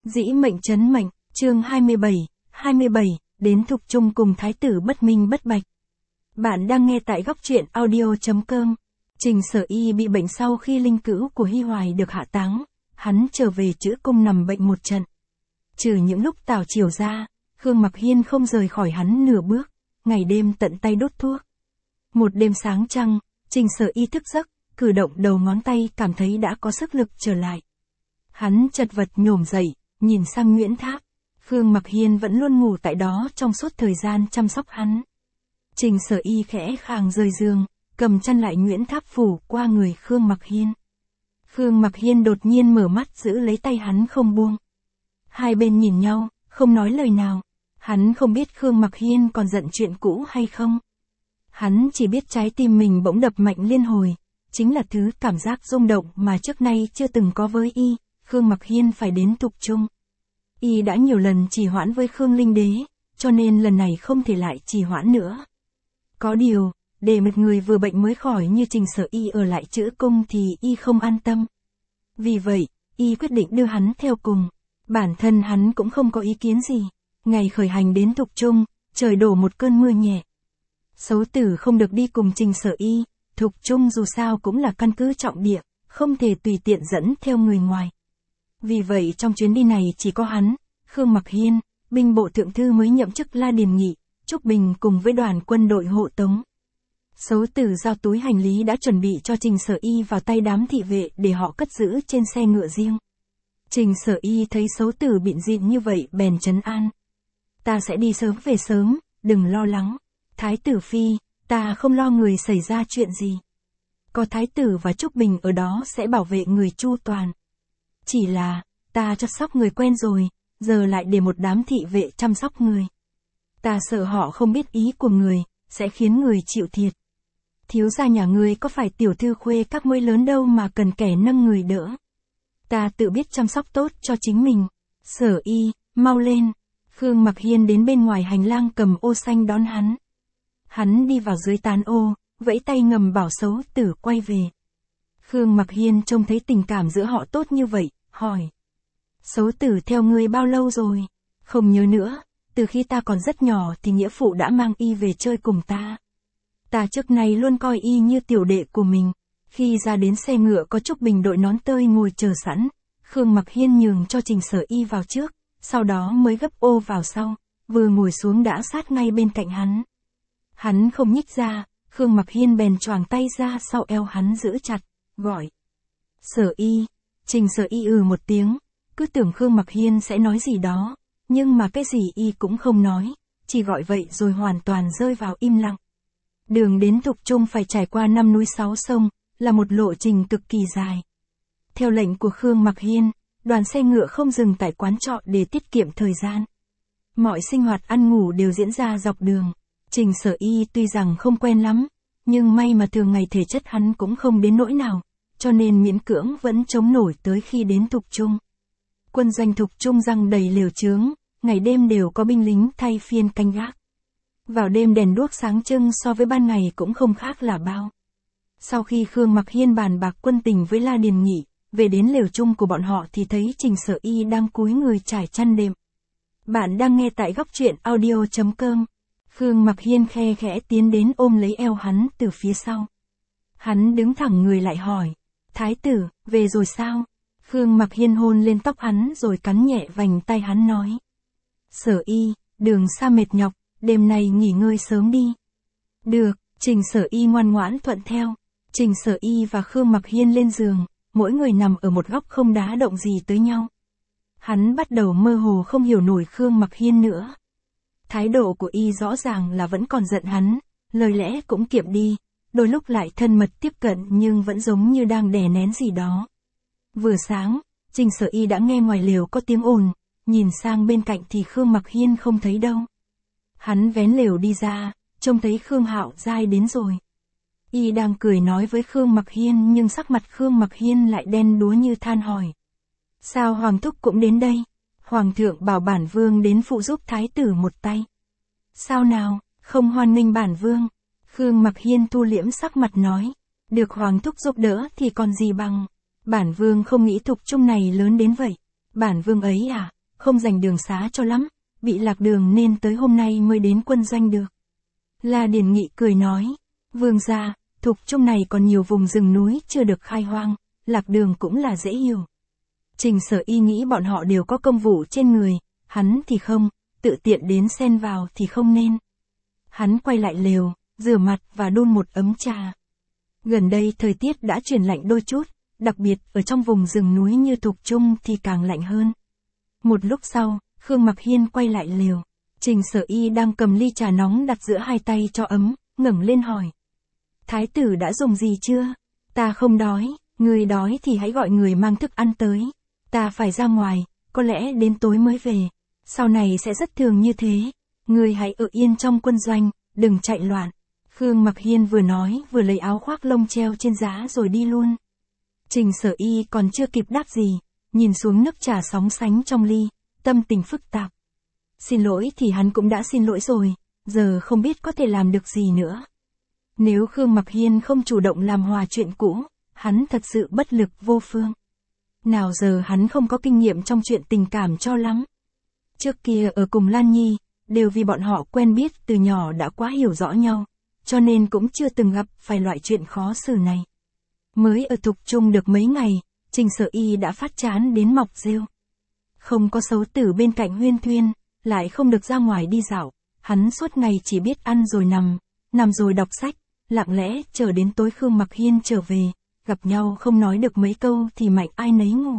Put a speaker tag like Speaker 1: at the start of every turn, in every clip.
Speaker 1: Dĩ mệnh trấn mệnh, chương 27, đến Thục Trung cùng Thái tử bất minh bất bạch. Bạn đang nghe tại góc truyện audio.com. Trình Sở Y bị bệnh sau khi linh cữu của Hy Hoài được hạ táng, hắn trở về chữa cung nằm bệnh một trận. Trừ những lúc tào chiều ra, Khương Mặc Hiên không rời khỏi hắn nửa bước, ngày đêm tận tay đốt thuốc. Một đêm sáng trăng, Trình Sở Y thức giấc, cử động đầu ngón tay cảm thấy đã có sức lực trở lại. Hắn chật vật nhổm dậy, nhìn sang Nguyễn Tháp. Khương Mặc Hiên vẫn luôn ngủ tại đó trong suốt thời gian chăm sóc hắn. Trình Sở Y khẽ khàng rời giường, cầm chăn lại Nguyễn Tháp phủ qua người Khương Mặc Hiên. Khương Mặc Hiên đột nhiên mở mắt giữ lấy tay hắn không buông. Hai bên nhìn nhau, không nói lời nào. Hắn không biết Khương Mặc Hiên còn giận chuyện cũ hay không. Hắn chỉ biết trái tim mình bỗng đập mạnh liên hồi, chính là thứ cảm giác rung động mà trước nay chưa từng có với y. Khương Mặc Hiên phải đến Thục Trung. Y đã nhiều lần trì hoãn với Khương Linh Đế, cho nên lần này không thể lại trì hoãn nữa. Có điều, để một người vừa bệnh mới khỏi như Trình Sở Y ở lại chữa cung thì y không an tâm. Vì vậy, y quyết định đưa hắn theo cùng. Bản thân hắn cũng không có ý kiến gì. Ngày khởi hành đến Thục Trung, trời đổ một cơn mưa nhẹ. Xấu Tử không được đi cùng Trình Sở Y, Thục Trung dù sao cũng là căn cứ trọng địa, không thể tùy tiện dẫn theo người ngoài. Vì vậy trong chuyến đi này chỉ có hắn, Khương Mặc Hiên, binh bộ thượng thư mới nhậm chức La Điền Nghị, Trúc Bình cùng với đoàn quân đội hộ tống. Xấu Tử giao túi hành lý đã chuẩn bị cho Trình Sở Y vào tay đám thị vệ để họ cất giữ trên xe ngựa riêng. Trình Sở Y thấy Xấu Tử bịn dịn như vậy bèn trấn an. Ta sẽ đi sớm về sớm, đừng lo lắng. Thái tử phi, ta không lo người xảy ra chuyện gì. Có Thái tử và Trúc Bình ở đó sẽ bảo vệ người chu toàn. Chỉ là, ta chăm sóc người quen rồi, giờ lại để một đám thị vệ chăm sóc người. Ta sợ họ không biết ý của người, sẽ khiến người chịu thiệt. Thiếu gia nhà người có phải tiểu thư khuê các mới lớn đâu mà cần kẻ nâng người đỡ. Ta tự biết chăm sóc tốt cho chính mình. Sở Y, mau lên. Khương Mặc Hiên đến bên ngoài hành lang cầm ô xanh đón hắn. Hắn đi vào dưới tán ô, vẫy tay ngầm bảo Xấu Tử quay về. Khương Mặc Hiên trông thấy tình cảm giữa họ tốt như vậy, hỏi. Xấu Tử theo ngươi bao lâu rồi? Không nhớ nữa, từ khi ta còn rất nhỏ thì nghĩa phụ đã mang y về chơi cùng ta. Ta trước nay luôn coi y như tiểu đệ của mình. Khi ra đến xe ngựa có Trúc Bình đội nón tơi ngồi chờ sẵn, Khương Mặc Hiên nhường cho Trình Sở Y vào trước, sau đó mới gấp ô vào sau, vừa ngồi xuống đã sát ngay bên cạnh hắn. Hắn không nhích ra, Khương Mặc Hiên bèn choàng tay ra sau eo hắn giữ chặt, gọi. Sở Y. Trình Sở Y một tiếng, cứ tưởng Khương Mặc Hiên sẽ nói gì đó, nhưng mà cái gì y cũng không nói, chỉ gọi vậy rồi hoàn toàn rơi vào im lặng. Đường đến Thục Trung phải trải qua 5 núi 6 sông, là một lộ trình cực kỳ dài. Theo lệnh của Khương Mặc Hiên, đoàn xe ngựa không dừng tại quán trọ để tiết kiệm thời gian. Mọi sinh hoạt ăn ngủ đều diễn ra dọc đường. Trình Sở Y tuy rằng không quen lắm, nhưng may mà thường ngày thể chất hắn cũng không đến nỗi nào, cho nên miễn cưỡng vẫn chống nổi tới khi đến Thục Trung. Quân doanh Thục Trung giăng đầy lều chướng, ngày đêm đều có binh lính thay phiên canh gác. Vào đêm đèn đuốc sáng trưng so với ban ngày cũng không khác là bao. Sau khi Khương Mặc Hiên bàn bạc quân tình với La Điền Nghị, về đến lều chung của bọn họ thì thấy Trình Sở Y đang cúi người trải chăn đệm. Bạn đang nghe tại góc truyện audio.com. Khương Mặc Hiên khe khẽ tiến đến ôm lấy eo hắn từ phía sau. Hắn đứng thẳng người lại hỏi. Thái tử, về rồi sao? Khương Mặc Hiên hôn lên tóc hắn rồi cắn nhẹ vành tay hắn nói. Sở Y, đường xa mệt nhọc, đêm nay nghỉ ngơi sớm đi. Được, Trình Sở Y ngoan ngoãn thuận theo. Trình Sở Y và Khương Mặc Hiên lên giường, mỗi người nằm ở một góc không đá động gì tới nhau. Hắn bắt đầu mơ hồ không hiểu nổi Khương Mặc Hiên nữa. Thái độ của y rõ ràng là vẫn còn giận hắn, lời lẽ cũng kiệm đi, đôi lúc lại thân mật tiếp cận nhưng vẫn giống như đang đè nén gì đó. Vừa sáng, Trình Sở Y đã nghe ngoài lều có tiếng ồn, nhìn sang bên cạnh thì Khương Mặc Hiên không thấy đâu. Hắn vén lều đi ra, trông thấy Khương Hạo Giai đến rồi. Y đang cười nói với Khương Mặc Hiên nhưng sắc mặt Khương Mặc Hiên lại đen đúa như than hỏi. Sao Hoàng Thúc cũng đến đây? Hoàng thượng bảo bản vương đến phụ giúp Thái tử một tay. Sao nào, không hoan nghênh bản vương? Khương Mặc Hiên thu liễm sắc mặt nói. Được Hoàng Thúc giúp đỡ thì còn gì bằng. Bản vương không nghĩ Thục Trung này lớn đến vậy. Bản vương ấy à, không dành đường xá cho lắm, bị lạc đường nên tới hôm nay mới đến quân doanh được. La Điền Nghị cười nói, vương gia, Thục Trung này còn nhiều vùng rừng núi chưa được khai hoang, lạc đường cũng là dễ hiểu. Trình Sở Y nghĩ bọn họ đều có công vụ trên người, hắn thì không, tự tiện đến xen vào thì không nên. Hắn quay lại lều, rửa mặt và đun một ấm trà. Gần đây thời tiết đã chuyển lạnh đôi chút, đặc biệt ở trong vùng rừng núi như Thục Trung thì càng lạnh hơn. Một lúc sau, Khương Mặc Hiên quay lại lều. Trình Sở Y đang cầm ly trà nóng đặt giữa hai tay cho ấm, ngẩng lên hỏi. Thái tử đã dùng gì chưa? Ta không đói, người đói thì hãy gọi người mang thức ăn tới. Ta phải ra ngoài, có lẽ đến tối mới về. Sau này sẽ rất thường như thế. Người hãy ở yên trong quân doanh, đừng chạy loạn. Khương Mặc Hiên vừa nói vừa lấy áo khoác lông treo trên giá rồi đi luôn. Trình Sở Y còn chưa kịp đáp gì, nhìn xuống nước trà sóng sánh trong ly, tâm tình phức tạp. Xin lỗi thì hắn cũng đã xin lỗi rồi, giờ không biết có thể làm được gì nữa. Nếu Khương Mặc Hiên không chủ động làm hòa chuyện cũ, hắn thật sự bất lực vô phương. Nào giờ hắn không có kinh nghiệm trong chuyện tình cảm cho lắm. Trước kia ở cùng Lan Nhi, đều vì bọn họ quen biết từ nhỏ đã quá hiểu rõ nhau, cho nên cũng chưa từng gặp phải loại chuyện khó xử này. Mới ở Thục Trung được mấy ngày, Trình Sở Y đã phát chán đến mọc rêu. Không có Sấu Tử bên cạnh huyên thuyên, lại không được ra ngoài đi dạo, hắn suốt ngày chỉ biết ăn rồi nằm rồi đọc sách, lặng lẽ chờ đến tối Khương Mặc Hiên trở về, gặp nhau không nói được mấy câu thì mạnh ai nấy ngủ.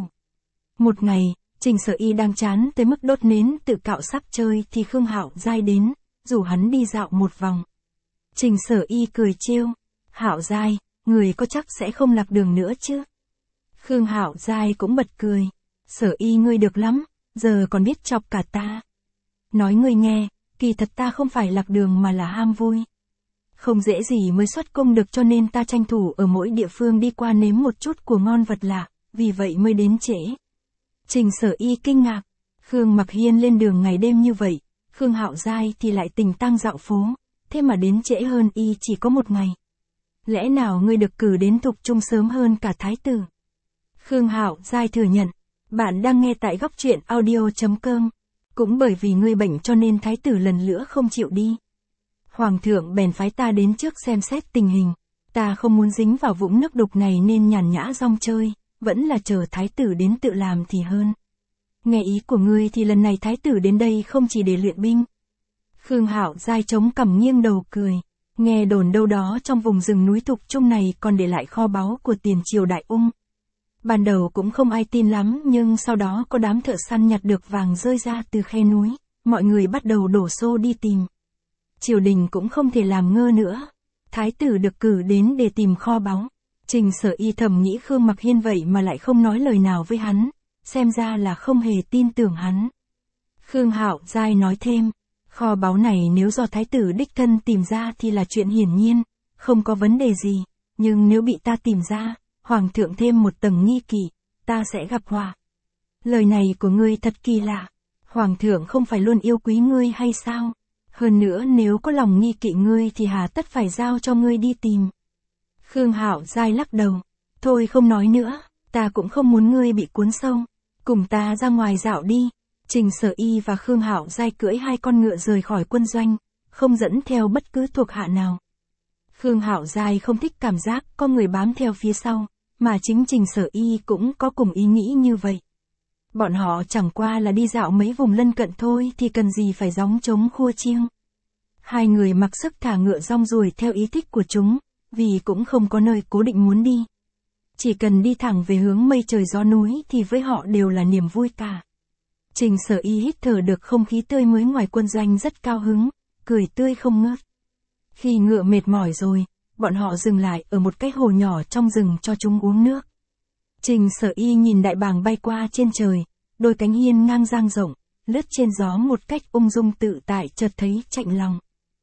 Speaker 1: Một ngày, Trình Sở Y đang chán tới mức đốt nến tự cạo sắp chơi thì Khương Hạo Giai đến, rủ hắn đi dạo một vòng. Trình Sở Y cười trêu, Hạo Giai, người có chắc sẽ không lạc đường nữa chứ? Khương Hạo Giai cũng bật cười, Sở Y ngươi được lắm, giờ còn biết chọc cả ta. Nói ngươi nghe, kỳ thật ta không phải lạc đường mà là ham vui. Không dễ gì mới xuất cung được cho nên ta tranh thủ ở mỗi địa phương đi qua nếm một chút của ngon vật lạ, vì vậy mới đến trễ. Trình Sở Y kinh ngạc, Khương Mặc Hiên lên đường ngày đêm như vậy, Khương Hạo Giai thì lại tình tăng dạo phố, thế mà đến trễ hơn y chỉ có một ngày. Lẽ nào ngươi được cử đến Thục Trung sớm hơn cả thái tử? Khương Hạo Giai thừa nhận, bạn đang nghe tại góc truyện audio.com. Cũng bởi vì ngươi bệnh cho nên thái tử lần nữa không chịu đi. Hoàng thượng bèn phái ta đến trước xem xét tình hình. Ta không muốn dính vào vũng nước đục này nên nhàn nhã rong chơi, vẫn là chờ thái tử đến tự làm thì hơn. Nghe ý của ngươi thì lần này thái tử đến đây không chỉ để luyện binh. Khương Hạo Giai chống cằm nghiêng đầu cười. Nghe đồn đâu đó trong vùng rừng núi Thục Trung này còn để lại kho báu của tiền triều Đại Ung. Ban đầu cũng không ai tin lắm nhưng sau đó có đám thợ săn nhặt được vàng rơi ra từ khe núi, mọi người bắt đầu đổ xô đi tìm. Triều đình cũng không thể làm ngơ nữa. Thái tử được cử đến để tìm kho báu. Trình Sở Y thầm nghĩ Khương Mặc Hiên vậy mà lại không nói lời nào với hắn, xem ra là không hề tin tưởng hắn. Khương Hạo Giai nói thêm, kho báu này nếu do thái tử đích thân tìm ra thì là chuyện hiển nhiên, không có vấn đề gì, nhưng nếu bị ta tìm ra, Hoàng thượng thêm một tầng nghi kỵ, ta sẽ gặp họa. Lời này của ngươi thật kỳ lạ, Hoàng thượng không phải luôn yêu quý ngươi hay sao? Hơn nữa nếu có lòng nghi kỵ ngươi thì hà tất phải giao cho ngươi đi tìm. Khương Hạo Giai lắc đầu, thôi không nói nữa, ta cũng không muốn ngươi bị cuốn sâu, cùng ta ra ngoài dạo đi. Trình Sở Y và Khương Hạo Giai cưỡi hai con ngựa rời khỏi quân doanh, không dẫn theo bất cứ thuộc hạ nào. Khương Hạo Giai không thích cảm giác có người bám theo phía sau, mà chính Trình Sở Y cũng có cùng ý nghĩ như vậy. Bọn họ chẳng qua là đi dạo mấy vùng lân cận thôi thì cần gì phải gióng trống khua chiêng. Hai người mặc sức thả ngựa rong ruổi theo ý thích của chúng, vì cũng không có nơi cố định muốn đi. Chỉ cần đi thẳng về hướng mây trời gió núi thì với họ đều là niềm vui cả. Trình Sở Y hít thở được không khí tươi mới ngoài quân doanh rất cao hứng, cười tươi không ngớt. Khi ngựa mệt mỏi rồi, bọn họ dừng lại ở một cái hồ nhỏ trong rừng cho chúng uống nước. Trình Sở Y nhìn đại bàng bay qua trên trời, đôi cánh hiên ngang dang rộng, lướt trên gió một cách ung dung tự tại chợt thấy chạnh lòng.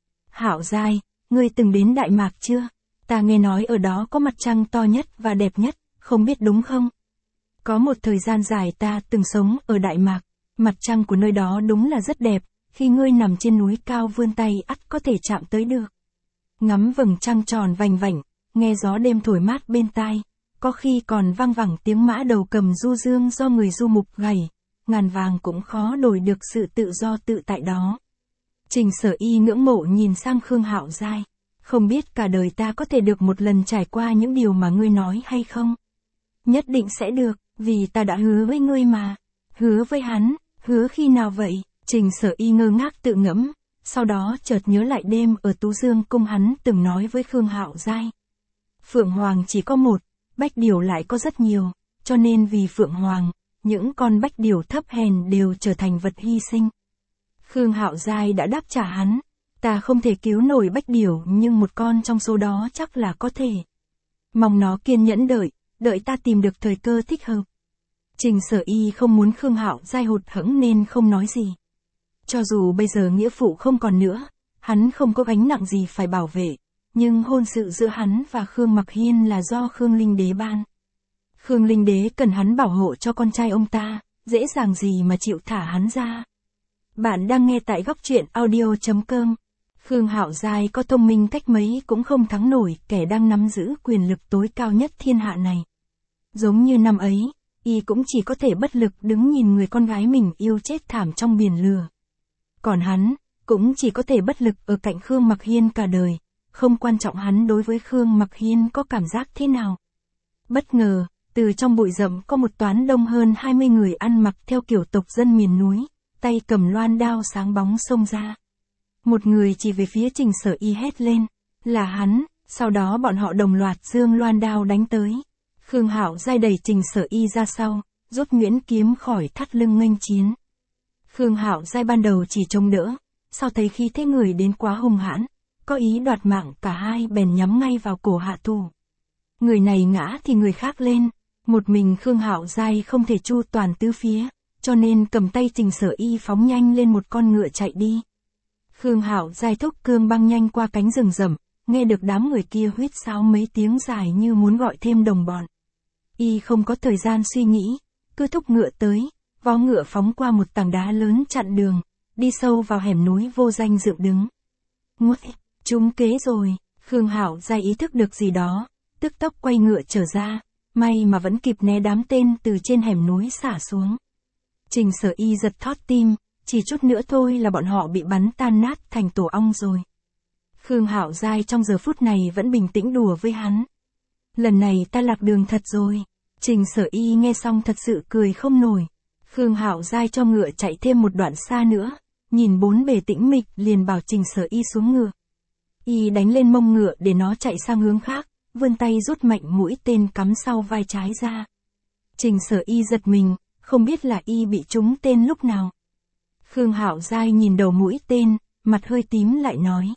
Speaker 1: Hạo Giai, ngươi từng đến Đại Mạc chưa? Ta nghe nói ở đó có mặt trăng to nhất và đẹp nhất, không biết đúng không? Có một thời gian dài ta từng sống ở Đại Mạc, mặt trăng của nơi đó đúng là rất đẹp, khi ngươi nằm trên núi cao vươn tay ắt có thể chạm tới được. Ngắm vầng trăng tròn vành vảnh, nghe gió đêm thổi mát bên tai, có khi còn vang vẳng tiếng mã đầu cầm du dương do người du mục gảy, ngàn vàng cũng khó đổi được sự tự do tự tại đó. Trình Sở Y ngưỡng mộ nhìn sang Khương Hạo Giai. Không biết cả đời ta có thể được một lần trải qua những điều mà ngươi nói hay không? Nhất định sẽ được, vì ta đã hứa với ngươi mà. Hứa với hắn, hứa khi nào vậy? Trình Sở Y ngơ ngác tự ngẫm, sau đó chợt nhớ lại đêm ở Tú Dương cung hắn từng nói với Khương Hạo Giai. Phượng Hoàng chỉ có một, bách điểu lại có rất nhiều, cho nên vì Phượng Hoàng, những con bách điểu thấp hèn đều trở thành vật hy sinh. Khương Hạo Giai đã đáp trả hắn, ta không thể cứu nổi bách điểu nhưng một con trong số đó chắc là có thể. Mong nó kiên nhẫn đợi ta tìm được thời cơ thích hợp. Trình Sở Y không muốn Khương Hạo Giai hụt hẫng nên không nói gì. Cho dù bây giờ nghĩa phụ không còn nữa, hắn không có gánh nặng gì phải bảo vệ, nhưng hôn sự giữa hắn và Khương Mặc Hiên là do Khương Linh Đế ban. Khương Linh Đế cần hắn bảo hộ cho con trai ông ta, dễ dàng gì mà chịu thả hắn ra. Bạn đang nghe tại góc truyện audio.com. Khương Hạo Giai có thông minh cách mấy cũng không thắng nổi kẻ đang nắm giữ quyền lực tối cao nhất thiên hạ này. Giống như năm ấy, y cũng chỉ có thể bất lực đứng nhìn người con gái mình yêu chết thảm trong biển lửa. Còn hắn, cũng chỉ có thể bất lực ở cạnh Khương Mặc Hiên cả đời, không quan trọng hắn đối với Khương Mặc Hiên có cảm giác thế nào. Bất ngờ, từ trong bụi rậm có một toán đông hơn 20 người ăn mặc theo kiểu tộc dân miền núi, tay cầm loan đao sáng bóng xông ra. Một người chỉ về phía Trình Sở Y hét lên, là hắn, sau đó bọn họ đồng loạt giương loan đao đánh tới. Khương Hạo Giai đẩy Trình Sở Y ra sau, rút nhuyễn kiếm khỏi thắt lưng nghênh chiến. Khương Hạo Giai ban đầu chỉ chống đỡ, sau thấy khi thế người đến quá hung hãn, có ý đoạt mạng cả hai bèn nhắm ngay vào cổ hạ thủ. Người này ngã thì người khác lên, một mình Khương Hạo Giai không thể chu toàn tứ phía, cho nên cầm tay Trình Sở Y phóng nhanh lên một con ngựa chạy đi. Khương Hạo Giai thúc cương băng nhanh qua cánh rừng rậm, nghe được đám người kia huýt sáo mấy tiếng dài như muốn gọi thêm đồng bọn. Y không có thời gian suy nghĩ, cứ thúc ngựa tới, vó ngựa phóng qua một tảng đá lớn chặn đường, đi sâu vào hẻm núi vô danh dựng đứng. Nguất, trúng kế rồi, Khương Hạo Giai ý thức được gì đó, tức tốc quay ngựa trở ra, may mà vẫn kịp né đám tên từ trên hẻm núi xả xuống. Trình Sở Y giật thót tim, chỉ chút nữa thôi là bọn họ bị bắn tan nát thành tổ ong rồi. Khương Hạo Giai trong giờ phút này vẫn bình tĩnh đùa với hắn. Lần này ta lạc đường thật rồi. Trình Sở Y nghe xong thật sự cười không nổi. Khương Hạo Giai cho ngựa chạy thêm một đoạn xa nữa, nhìn bốn bề tĩnh mịch liền bảo Trình Sở Y xuống ngựa. Y đánh lên mông ngựa để nó chạy sang hướng khác, vươn tay rút mạnh mũi tên cắm sau vai trái ra. Trình Sở Y giật mình, không biết là y bị trúng tên lúc nào. Khương Hạo Giai nhìn đầu mũi tên, mặt hơi tím lại nói.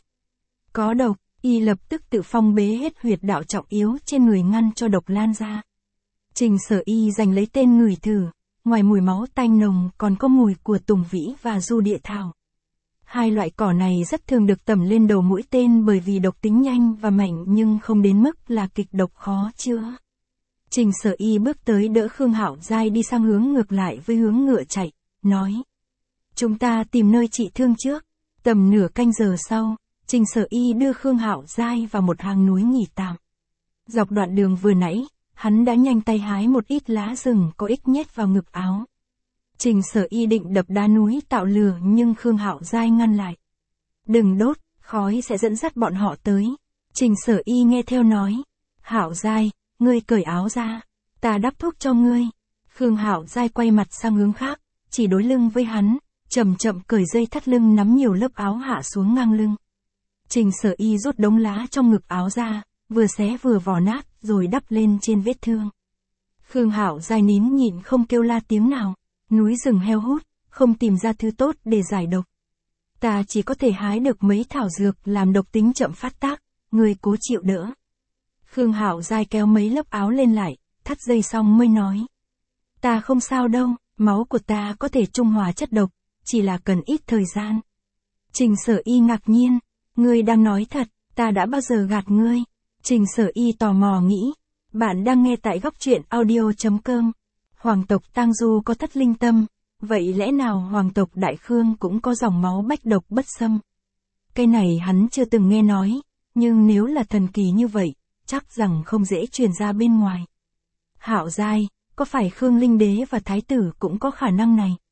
Speaker 1: Có độc, y lập tức tự phong bế hết huyệt đạo trọng yếu trên người ngăn cho độc lan ra. Trình Sở Y giành lấy tên ngửi thử, ngoài mùi máu tanh nồng còn có mùi của tùng vĩ và du địa thảo. Hai loại cỏ này rất thường được tẩm lên đầu mũi tên bởi vì độc tính nhanh và mạnh nhưng không đến mức là kịch độc khó chữa. Trình Sở Y bước tới đỡ Khương Hạo Giai đi sang hướng ngược lại với hướng ngựa chạy, nói. Chúng ta tìm nơi trị thương trước. Tầm nửa canh giờ sau, Trình Sở Y đưa Khương Hạo Giai vào một hang núi nghỉ tạm. Dọc đoạn đường vừa nãy, hắn đã nhanh tay hái một ít lá rừng có ích nhét vào ngực áo. Trình Sở Y định đập đá núi tạo lửa nhưng Khương Hạo Giai ngăn lại. Đừng đốt, khói sẽ dẫn dắt bọn họ tới. Trình Sở Y nghe theo nói. Hạo Giai, ngươi cởi áo ra, ta đắp thuốc cho ngươi. Khương Hạo Giai quay mặt sang hướng khác, chỉ đối lưng với hắn, chậm chậm cởi dây thắt lưng nắm nhiều lớp áo hạ xuống ngang lưng. Trình Sở Y rút đống lá trong ngực áo ra, vừa xé vừa vò nát, rồi đắp lên trên vết thương. Khương Hạo Giai nín nhịn không kêu la tiếng nào, núi rừng heo hút, không tìm ra thứ tốt để giải độc. Ta chỉ có thể hái được mấy thảo dược làm độc tính chậm phát tác, người cố chịu đỡ. Khương Hạo Giai kéo mấy lớp áo lên lại, thắt dây xong mới nói. Ta không sao đâu, máu của ta có thể trung hòa chất độc, chỉ là cần ít thời gian. Trình Sở Y ngạc nhiên, ngươi đang nói thật, ta đã bao giờ gạt ngươi? Trình Sở Y tò mò nghĩ, bạn đang nghe tại góc truyện audio.com. Hoàng tộc Tang Du có thất linh tâm, vậy lẽ nào hoàng tộc Đại Khương cũng có dòng máu bách độc bất xâm? Cái này hắn chưa từng nghe nói, nhưng nếu là thần kỳ như vậy, chắc rằng không dễ truyền ra bên ngoài. Hạo Giai, có phải Khương Linh Đế và Thái tử cũng có khả năng này?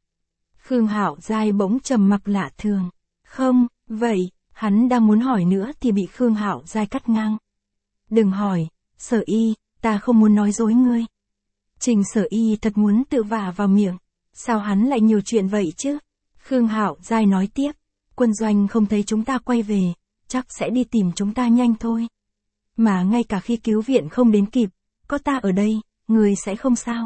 Speaker 1: Khương Hạo Giai bỗng trầm mặc lạ thường. Không, vậy, hắn đang muốn hỏi nữa thì bị Khương Hạo Giai cắt ngang. Đừng hỏi, Sở Y, ta không muốn nói dối ngươi. Trình Sở Y thật muốn tự vả vào miệng. Sao hắn lại nhiều chuyện vậy chứ? Khương Hạo Giai nói tiếp. Quân doanh không thấy chúng ta quay về, chắc sẽ đi tìm chúng ta nhanh thôi. Mà ngay cả khi cứu viện không đến kịp, có ta ở đây, người sẽ không sao.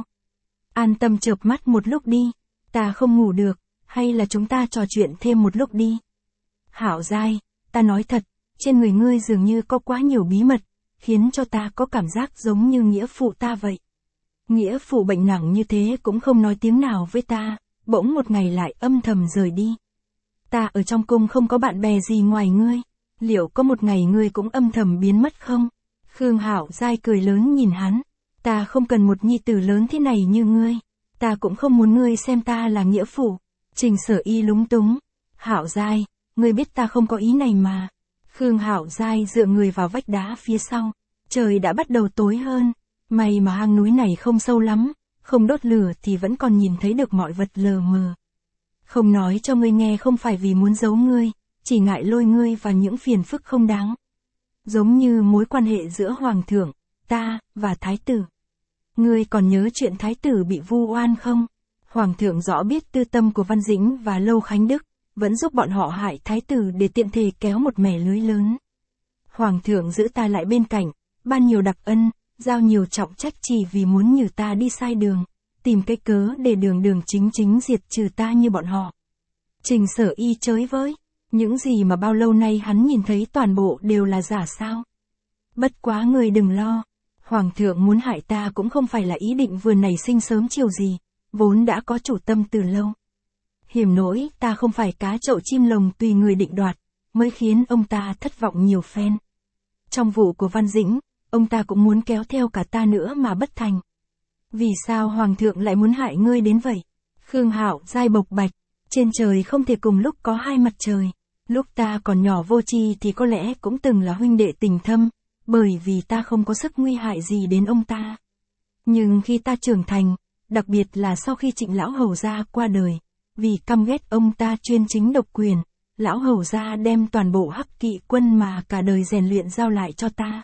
Speaker 1: An tâm chợp mắt một lúc đi, ta không ngủ được, hay là chúng ta trò chuyện thêm một lúc đi. Hạo Giai, ta nói thật, trên người ngươi dường như có quá nhiều bí mật, khiến cho ta có cảm giác giống như nghĩa phụ ta vậy. Nghĩa phụ bệnh nặng như thế cũng không nói tiếng nào với ta, bỗng một ngày lại âm thầm rời đi. Ta ở trong cung không có bạn bè gì ngoài ngươi, liệu có một ngày ngươi cũng âm thầm biến mất không? Khương Hạo Giai cười lớn nhìn hắn, ta không cần một nhi tử lớn thế này như ngươi, ta cũng không muốn ngươi xem ta là nghĩa phụ. Trình Sở Y lúng túng, Hạo Giai, ngươi biết ta không có ý này mà. Khương Hạo Giai dựa người vào vách đá phía sau, trời đã bắt đầu tối hơn, may mà hang núi này không sâu lắm, không đốt lửa thì vẫn còn nhìn thấy được mọi vật lờ mờ. Không nói cho ngươi nghe không phải vì muốn giấu ngươi, chỉ ngại lôi ngươi vào những phiền phức không đáng. Giống như mối quan hệ giữa Hoàng thượng, ta, và Thái tử. Ngươi còn nhớ chuyện Thái tử bị vu oan không? Hoàng thượng rõ biết tư tâm của Văn Dĩnh và Lâu Khánh Đức, vẫn giúp bọn họ hại Thái tử để tiện thể kéo một mẻ lưới lớn. Hoàng thượng giữ ta lại bên cạnh, ban nhiều đặc ân, giao nhiều trọng trách chỉ vì muốn nhử ta đi sai đường, tìm cái cớ để đường chính diệt trừ ta như bọn họ. Trình Sở Y chới với, những gì mà bao lâu nay hắn nhìn thấy toàn bộ đều là giả sao? Bất quá người đừng lo, Hoàng thượng muốn hại ta cũng không phải là ý định vừa nảy sinh sớm chiều gì, vốn đã có chủ tâm từ lâu. Hiểm nỗi ta không phải cá chậu chim lồng tùy người định đoạt, mới khiến ông ta thất vọng nhiều phen. Trong vụ của Văn Dĩnh, ông ta cũng muốn kéo theo cả ta nữa mà bất thành. Vì sao Hoàng thượng lại muốn hại ngươi đến vậy? Khương Hạo Giai bộc bạch, trên trời không thể cùng lúc có hai mặt trời. Lúc ta còn nhỏ vô tri thì có lẽ cũng từng là huynh đệ tình thâm, bởi vì ta không có sức nguy hại gì đến ông ta. Nhưng khi ta trưởng thành, đặc biệt là sau khi Trịnh lão hầu gia qua đời, vì căm ghét ông ta chuyên chính độc quyền, lão hầu gia đem toàn bộ Hắc Kỵ quân mà cả đời rèn luyện giao lại cho ta.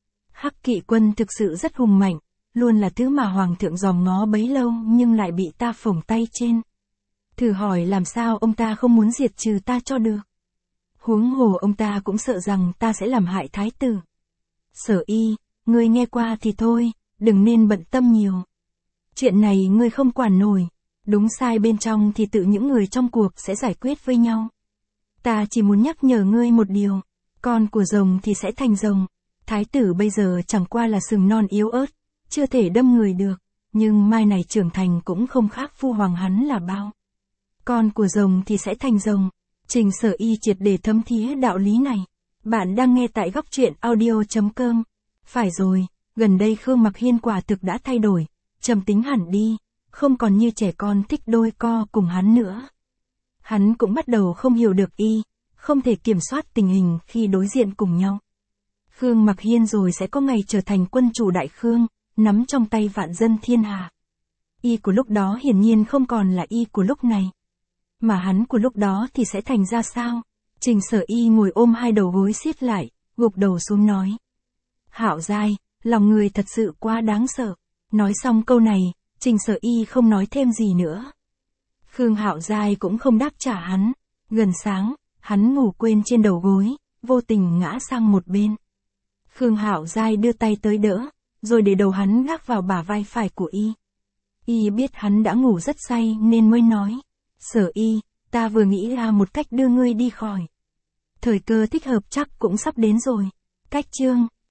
Speaker 1: Hắc Kỵ quân thực sự rất hùng mạnh, luôn là thứ mà Hoàng thượng dòm ngó bấy lâu nhưng lại bị ta phổng tay trên. Thử hỏi làm sao ông ta không muốn diệt trừ ta cho được. Huống hồ ông ta cũng sợ rằng ta sẽ làm hại Thái tử. Sở Y, ngươi nghe qua thì thôi, đừng nên bận tâm nhiều. Chuyện này ngươi không quản nổi, đúng sai bên trong thì tự những người trong cuộc sẽ giải quyết với nhau. Ta chỉ muốn nhắc nhở ngươi một điều, con của rồng thì sẽ thành rồng. Thái tử bây giờ chẳng qua là sừng non yếu ớt, chưa thể đâm người được, nhưng mai này trưởng thành cũng không khác phu hoàng hắn là bao. Con của rồng thì sẽ thành rồng. Trình Sở Y triệt để thấm thía đạo lý này. Bạn đang nghe tại góc truyện audio.com. Phải rồi, gần đây Khương Mặc Hiên quả thực đã thay đổi, trầm tính hẳn đi, không còn như trẻ con thích đôi co cùng hắn nữa. Hắn cũng bắt đầu không hiểu được y, không thể kiểm soát tình hình khi đối diện cùng nhau. Khương Mặc Hiên rồi sẽ có ngày trở thành quân chủ đại Khương, nắm trong tay vạn dân thiên hạ. Y của lúc đó hiển nhiên không còn là y của lúc này. Mà hắn của lúc đó thì sẽ thành ra sao? Trình Sở Y ngồi ôm hai đầu gối siết lại, gục đầu xuống nói. Hạo Giai, lòng người thật sự quá đáng sợ. Nói xong câu này, Trình Sở Y không nói thêm gì nữa. Khương Hạo Giai cũng không đáp trả hắn. Gần sáng, hắn ngủ quên trên đầu gối, vô tình ngã sang một bên. Khương Hạo Giai đưa tay tới đỡ, rồi để đầu hắn gác vào bả vai phải của y. Y biết hắn đã ngủ rất say nên mới nói. Sở Y, ta vừa nghĩ ra một cách đưa ngươi đi khỏi. Thời cơ thích hợp chắc cũng sắp đến rồi. Cách chương